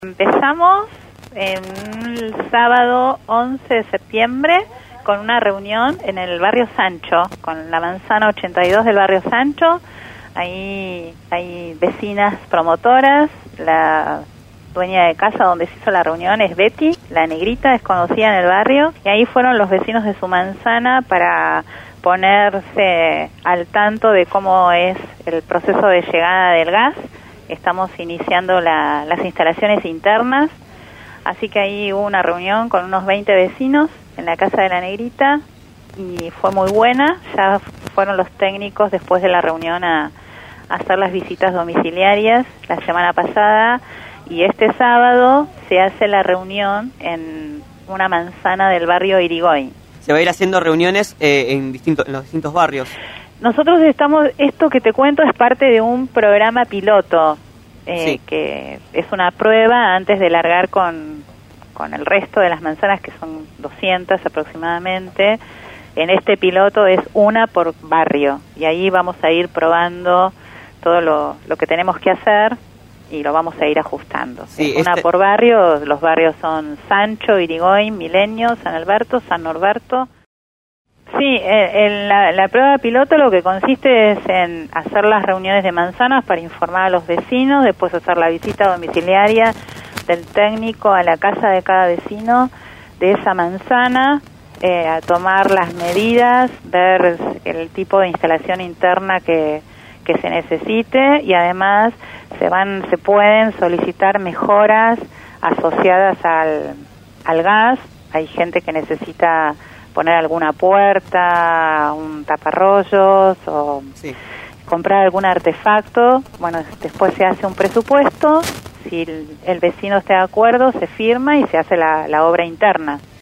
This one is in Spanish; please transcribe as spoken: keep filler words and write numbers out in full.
Empezamos en el sábado once de septiembre con una reunión en el barrio Sancho, con la manzana ochenta y dos del barrio Sancho. Ahí hay vecinas promotoras, la dueña de casa donde se hizo la reunión es Betty, la negrita, es conocida en el barrio, y ahí fueron los vecinos de su manzana para ponerse al tanto de cómo es el proceso de llegada del gas. Estamos iniciando la, las instalaciones internas, así que ahí hubo una reunión con unos veinte vecinos en la casa de la negrita y fue muy buena. Ya fueron los técnicos después de la reunión a, a hacer las visitas domiciliarias la semana pasada, y este sábado se hace la reunión en una manzana del barrio Irigoyen. Se va a ir haciendo reuniones eh, en, distinto, en los distintos barrios. Nosotros estamos, esto que te cuento es parte de un programa piloto, eh, sí. que es una prueba antes de largar con, con el resto de las manzanas, que son doscientas aproximadamente. En este piloto es una por barrio, y ahí vamos a ir probando todo lo, lo que tenemos que hacer y lo vamos a ir ajustando. Sí, una este... por barrio, los barrios son Sancho, Irigoyen, Milenio, San Alberto, San Norberto. Sí, en la, la prueba piloto lo que consiste es en hacer las reuniones de manzanas para informar a los vecinos, después hacer la visita domiciliaria del técnico a la casa de cada vecino de esa manzana, eh, a tomar las medidas, ver el tipo de instalación interna que, que se necesite, y además se van, se pueden solicitar mejoras asociadas al, al gas. Hay gente que necesita poner alguna puerta, un taparrollos o sí. comprar algún artefacto. Bueno, después se hace un presupuesto, si el, el vecino está de acuerdo se firma y se hace la, la obra interna.